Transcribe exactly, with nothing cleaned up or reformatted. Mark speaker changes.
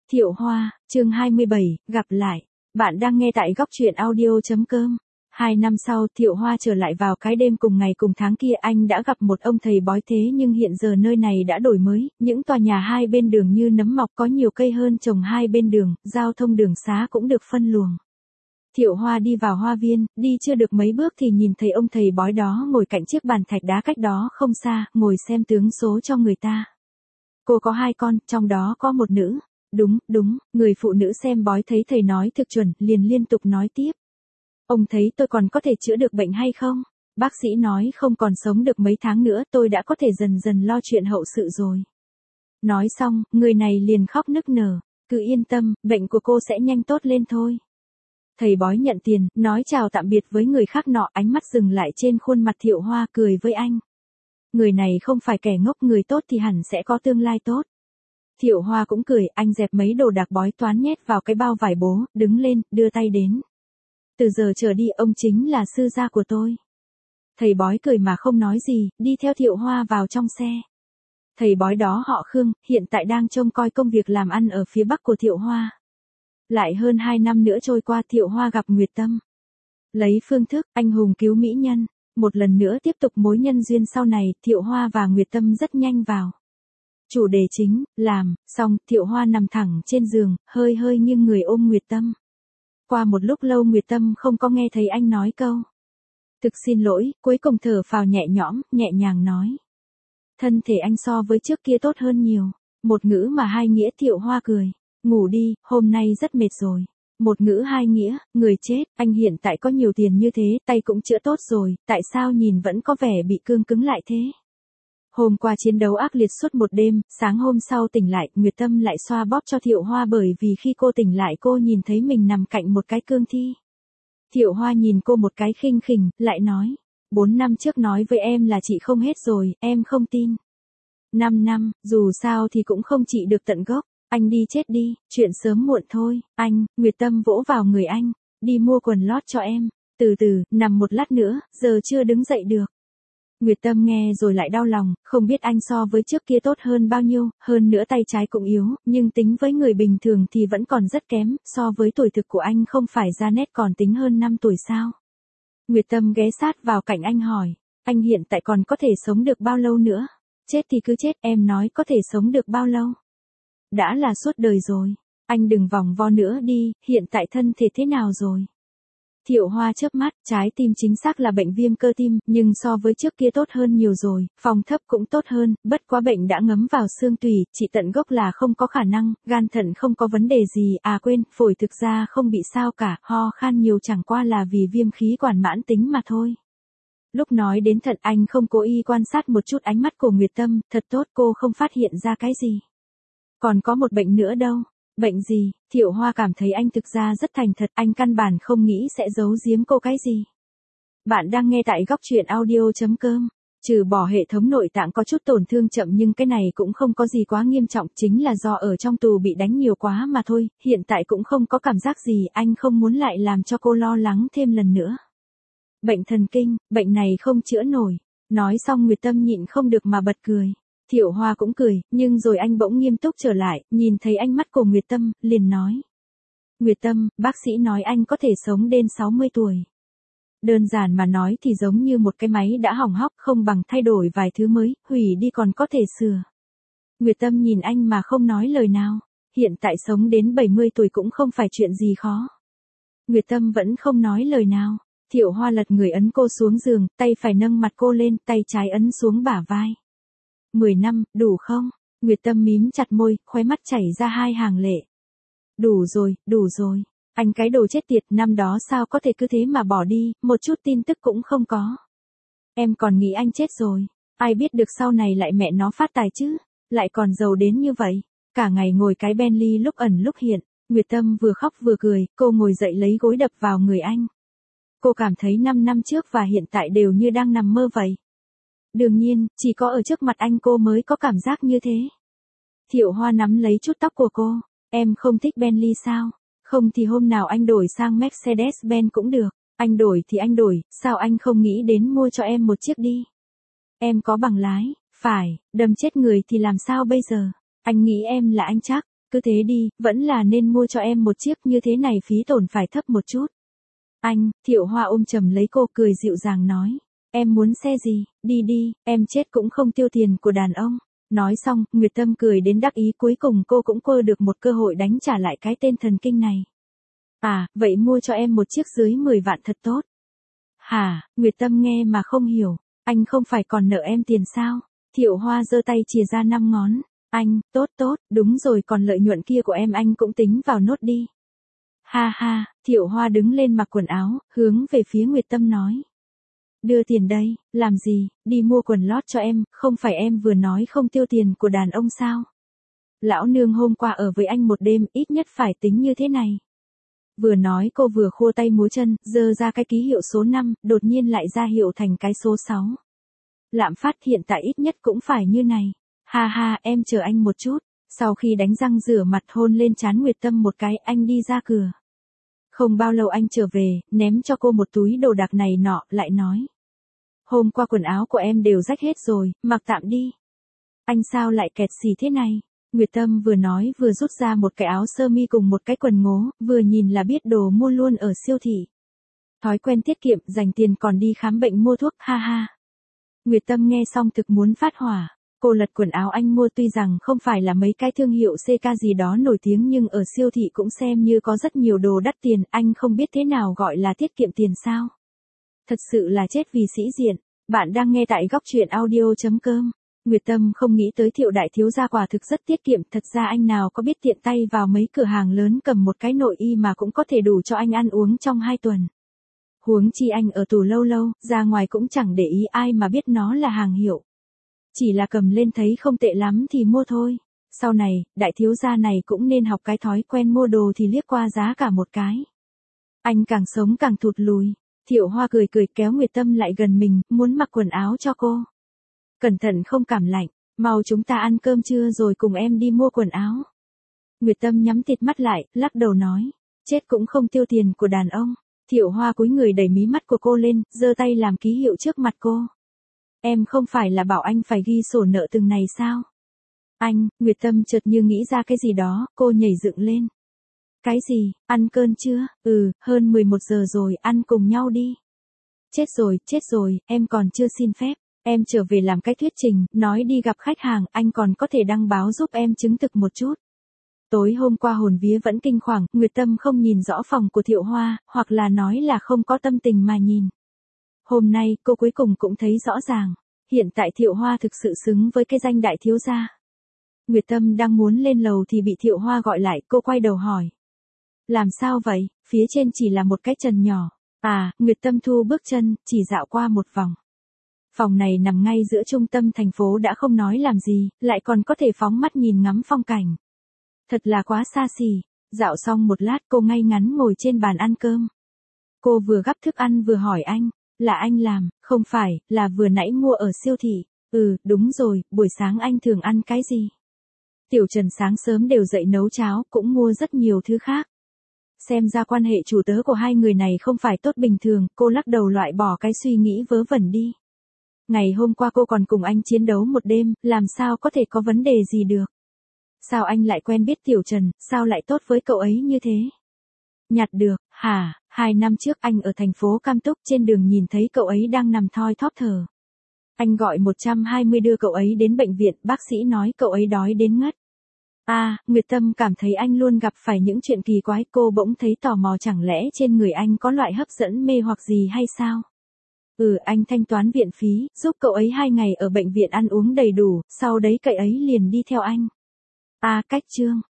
Speaker 1: Thiệu Hoa, chương hai mươi bảy, gặp lại. Bạn đang nghe tại góc truyện audio.com. Hai năm sau, Thiệu Hoa trở lại vào cái đêm cùng ngày cùng tháng kia, anh đã gặp một ông thầy bói, thế nhưng hiện giờ nơi này đã đổi mới, những tòa nhà hai bên đường như nấm mọc, có nhiều cây hơn trồng hai bên đường, giao thông đường xá cũng được phân luồng. Thiệu Hoa đi vào hoa viên, đi chưa được mấy bước thì nhìn thấy ông thầy bói đó ngồi cạnh chiếc bàn thạch đá cách đó không xa, ngồi xem tướng số cho người ta. Cô có hai con, trong đó có một nữ. Đúng, đúng, người phụ nữ xem bói thấy thầy nói thực chuẩn, liền liên tục nói tiếp. Ông thấy tôi còn có thể chữa được bệnh hay không? Bác sĩ nói không còn sống được mấy tháng nữa, tôi đã có thể dần dần lo chuyện hậu sự rồi. Nói xong, người này liền khóc nức nở. Cứ yên tâm, bệnh của cô sẽ nhanh tốt lên thôi. Thầy bói nhận tiền, nói chào tạm biệt với người khác nọ, ánh mắt dừng lại trên khuôn mặt Thiệu Hoa, cười với anh. Người này không phải kẻ ngốc, người tốt thì hẳn sẽ có tương lai tốt. Thiệu Hoa cũng cười, anh dẹp mấy đồ đạc bói toán nhét vào cái bao vải bố, đứng lên, đưa tay đến. Từ giờ trở đi ông chính là sư gia của tôi. Thầy bói cười mà không nói gì, đi theo Thiệu Hoa vào trong xe. Thầy bói đó họ Khương, hiện tại đang trông coi công việc làm ăn ở phía bắc của Thiệu Hoa. Lại hơn hai năm nữa trôi qua, Thiệu Hoa gặp Nguyệt Tâm. Lấy phương thức, anh hùng cứu mỹ nhân. Một lần nữa tiếp tục mối nhân duyên sau này, Thiệu Hoa và Nguyệt Tâm rất nhanh vào. Chủ đề chính, làm, xong, Thiệu Hoa nằm thẳng trên giường, hơi hơi nghiêng người ôm Nguyệt Tâm. Qua một lúc lâu Nguyệt Tâm không có nghe thấy anh nói câu. Thực xin lỗi, cuối cùng thở phào nhẹ nhõm, nhẹ nhàng nói. Thân thể anh so với trước kia tốt hơn nhiều. Một ngữ mà hai nghĩa. Thiệu Hoa cười. Ngủ đi, hôm nay rất mệt rồi. Một ngữ hai nghĩa, người chết, anh hiện tại có nhiều tiền như thế, tay cũng chữa tốt rồi, tại sao nhìn vẫn có vẻ bị cương cứng lại thế? Hôm qua chiến đấu ác liệt suốt một đêm, sáng hôm sau tỉnh lại, Nguyệt Tâm lại xoa bóp cho Thiệu Hoa, bởi vì khi cô tỉnh lại cô nhìn thấy mình nằm cạnh một cái cương thi. Thiệu Hoa nhìn cô một cái khinh khỉnh, lại nói, bốn năm trước nói với em là chị không hết rồi, em không tin. Năm năm, dù sao thì cũng không trị được tận gốc. Anh đi chết đi, chuyện sớm muộn thôi. Anh, Nguyệt Tâm vỗ vào người anh, đi mua quần lót cho em. Từ từ, nằm một lát nữa, giờ chưa đứng dậy được. Nguyệt Tâm nghe rồi lại đau lòng, không biết anh so với trước kia tốt hơn bao nhiêu, hơn nữa tay trái cũng yếu, nhưng tính với người bình thường thì vẫn còn rất kém, so với tuổi thực của anh không phải ra nét còn tính hơn năm tuổi sao. Nguyệt Tâm ghé sát vào cạnh anh hỏi, anh hiện tại còn có thể sống được bao lâu nữa? Chết thì cứ chết, em nói có thể sống được bao lâu? Đã là suốt đời rồi. Anh đừng vòng vo nữa đi, hiện tại thân thể thế nào rồi? Thiệu Hoa chớp mắt, trái tim chính xác là bệnh viêm cơ tim, nhưng so với trước kia tốt hơn nhiều rồi, phòng thấp cũng tốt hơn, bất quá bệnh đã ngấm vào xương tủy, trị tận gốc là không có khả năng, gan thận không có vấn đề gì, à quên, phổi thực ra không bị sao cả, ho khan nhiều chẳng qua là vì viêm khí quản mãn tính mà thôi. Lúc nói đến thận anh không cố ý quan sát một chút ánh mắt của Nguyệt Tâm, thật tốt cô không phát hiện ra cái gì. Còn có một bệnh nữa đâu. Bệnh gì? Thiệu Hoa cảm thấy anh thực ra rất thành thật, anh căn bản không nghĩ sẽ giấu giếm cô cái gì. Bạn đang nghe tại góc truyện audio.com. Trừ bỏ hệ thống nội tạng có chút tổn thương chậm nhưng cái này cũng không có gì quá nghiêm trọng, chính là do ở trong tù bị đánh nhiều quá mà thôi, hiện tại cũng không có cảm giác gì, anh không muốn lại làm cho cô lo lắng thêm lần nữa. Bệnh thần kinh, bệnh này không chữa nổi. Nói xong Nguyệt Tâm nhịn không được mà bật cười. Thiệu Hoa cũng cười, nhưng rồi anh bỗng nghiêm túc trở lại, nhìn thấy ánh mắt của Nguyệt Tâm, liền nói. Nguyệt Tâm, bác sĩ nói anh có thể sống đến sáu mươi tuổi. Đơn giản mà nói thì giống như một cái máy đã hỏng hóc, không bằng thay đổi vài thứ mới, hủy đi còn có thể sửa. Nguyệt Tâm nhìn anh mà không nói lời nào, hiện tại sống đến bảy mươi tuổi cũng không phải chuyện gì khó. Nguyệt Tâm vẫn không nói lời nào, Thiệu Hoa lật người ấn cô xuống giường, tay phải nâng mặt cô lên, tay trái ấn xuống bả vai. Mười năm, đủ không? Nguyệt Tâm mím chặt môi, khóe mắt chảy ra hai hàng lệ. Đủ rồi, đủ rồi. Anh cái đồ chết tiệt, năm đó sao có thể cứ thế mà bỏ đi, một chút tin tức cũng không có. Em còn nghĩ anh chết rồi. Ai biết được sau này lại mẹ nó phát tài chứ. Lại còn giàu đến như vậy. Cả ngày ngồi cái Bentley lúc ẩn lúc hiện. Nguyệt Tâm vừa khóc vừa cười, cô ngồi dậy lấy gối đập vào người anh. Cô cảm thấy năm năm trước và hiện tại đều như đang nằm mơ vậy. Đương nhiên, chỉ có ở trước mặt anh cô mới có cảm giác như thế. Thiệu Hoa nắm lấy chút tóc của cô. Em không thích Bentley sao? Không thì hôm nào anh đổi sang Mercedes-Benz cũng được. Anh đổi thì anh đổi, sao anh không nghĩ đến mua cho em một chiếc đi? Em có bằng lái, phải, đâm chết người thì làm sao bây giờ? Anh nghĩ em là anh chắc. cứ thế đi, vẫn là nên mua cho em một chiếc, như thế này phí tổn phải thấp một chút. Anh, Thiệu Hoa ôm chầm lấy cô cười dịu dàng nói. Em muốn xe gì, đi đi, em chết cũng không tiêu tiền của đàn ông. Nói xong, Nguyệt Tâm cười đến đắc ý, cuối cùng cô cũng quơ được một cơ hội đánh trả lại cái tên thần kinh này. À, vậy mua cho em một chiếc dưới mười vạn thật tốt. Hả, Nguyệt Tâm nghe mà không hiểu, anh không phải còn nợ em tiền sao? Thiệu Hoa giơ tay chìa ra năm ngón. Anh, tốt tốt, đúng rồi, còn lợi nhuận kia của em anh cũng tính vào nốt đi. Ha ha, Thiệu Hoa đứng lên mặc quần áo, hướng về phía Nguyệt Tâm nói. Đưa tiền đây, làm gì, đi mua quần lót cho em, không phải em vừa nói không tiêu tiền của đàn ông sao? Lão nương hôm qua ở với anh một đêm, ít nhất phải tính như thế này. Vừa nói cô vừa khua tay múa chân, giơ ra cái ký hiệu số năm, đột nhiên lại ra hiệu thành cái số sáu. Lạm phát hiện tại ít nhất cũng phải như này. Ha ha, em chờ anh một chút. Sau khi đánh răng rửa mặt hôn lên trán Nguyệt Tâm một cái, anh đi ra cửa. Không bao lâu anh trở về, ném cho cô một túi đồ đạc này nọ, lại nói. Hôm qua quần áo của em đều rách hết rồi, mặc tạm đi. Anh sao lại kẹt xì thế này? Nguyệt Tâm vừa nói vừa rút ra một cái áo sơ mi cùng một cái quần ngố, vừa nhìn là biết đồ mua luôn ở siêu thị. Thói quen tiết kiệm, dành tiền còn đi khám bệnh mua thuốc, ha ha. Nguyệt Tâm nghe xong thực muốn phát hỏa. Cô lật quần áo anh mua, tuy rằng không phải là mấy cái thương hiệu xê ca gì đó nổi tiếng, nhưng ở siêu thị cũng xem như có rất nhiều đồ đắt tiền, anh không biết thế nào gọi là tiết kiệm tiền sao. Thật sự là chết vì sĩ diện. Bạn đang nghe tại góc truyện audio chấm com. Nguyệt Tâm không nghĩ tới Thiệu đại thiếu gia quả thực rất tiết kiệm, thật ra anh nào có biết tiện tay vào mấy cửa hàng lớn cầm một cái nội y mà cũng có thể đủ cho anh ăn uống trong hai tuần. Huống chi anh ở tù lâu lâu, ra ngoài cũng chẳng để ý ai mà biết nó là hàng hiệu. Chỉ là cầm lên thấy không tệ lắm thì mua thôi. Sau này, đại thiếu gia này cũng nên học cái thói quen mua đồ thì liếc qua giá cả một cái. Anh càng sống càng thụt lùi. Thiệu Hoa cười cười kéo Nguyệt Tâm lại gần mình, muốn mặc quần áo cho cô. Cẩn thận không cảm lạnh, mau chúng ta ăn cơm trưa rồi cùng em đi mua quần áo. Nguyệt Tâm nhắm tịt mắt lại, lắc đầu nói, chết cũng không tiêu tiền của đàn ông. Thiệu Hoa cúi người đẩy mí mắt của cô lên, giơ tay làm ký hiệu trước mặt cô. Em không phải là bảo anh phải ghi sổ nợ từng này sao? Anh, Nguyệt Tâm chợt như nghĩ ra cái gì đó, cô nhảy dựng lên. Cái gì, ăn cơm chưa? Ừ, hơn mười một giờ rồi, ăn cùng nhau đi. Chết rồi, chết rồi, em còn chưa xin phép. Em trở về làm cái thuyết trình, nói đi gặp khách hàng, anh còn có thể đăng báo giúp em chứng thực một chút. Tối hôm qua hồn vía vẫn kinh hoàng, Nguyệt Tâm không nhìn rõ phòng của Thiệu Hoa, hoặc là nói là không có tâm tình mà nhìn. Hôm nay, cô cuối cùng cũng thấy rõ ràng. Hiện tại Thiệu Hoa thực sự xứng với cái danh đại thiếu gia. Nguyệt Tâm đang muốn lên lầu thì bị Thiệu Hoa gọi lại, cô quay đầu hỏi. Làm sao vậy, phía trên chỉ là một cái trần nhỏ. À, Nguyệt Tâm thu bước chân, chỉ dạo qua một vòng. Phòng này nằm ngay giữa trung tâm thành phố đã không nói làm gì, lại còn có thể phóng mắt nhìn ngắm phong cảnh. Thật là quá xa xỉ. Dạo xong một lát cô ngay ngắn ngồi trên bàn ăn cơm. Cô vừa gắp thức ăn vừa hỏi anh. Là anh làm, không phải, là vừa nãy mua ở siêu thị. Ừ, đúng rồi, buổi sáng anh thường ăn cái gì? Tiểu Trần sáng sớm đều dậy nấu cháo, cũng mua rất nhiều thứ khác. Xem ra quan hệ chủ tớ của hai người này không phải tốt bình thường, cô lắc đầu loại bỏ cái suy nghĩ vớ vẩn đi. Ngày hôm qua cô còn cùng anh chiến đấu một đêm, làm sao có thể có vấn đề gì được? Sao anh lại quen biết Tiểu Trần, sao lại tốt với cậu ấy như thế? Nhặt được, hả, hai năm trước anh ở thành phố Cam Túc trên đường nhìn thấy cậu ấy đang nằm thoi thóp thở. Anh gọi một trăm hai mươi đưa cậu ấy đến bệnh viện, bác sĩ nói cậu ấy đói đến ngất. À, Nguyệt Tâm cảm thấy anh luôn gặp phải những chuyện kỳ quái, cô bỗng thấy tò mò chẳng lẽ trên người anh có loại hấp dẫn mê hoặc gì hay sao? Ừ, anh thanh toán viện phí, giúp cậu ấy hai ngày ở bệnh viện ăn uống đầy đủ, sau đấy cậu ấy liền đi theo anh. À, cách chương.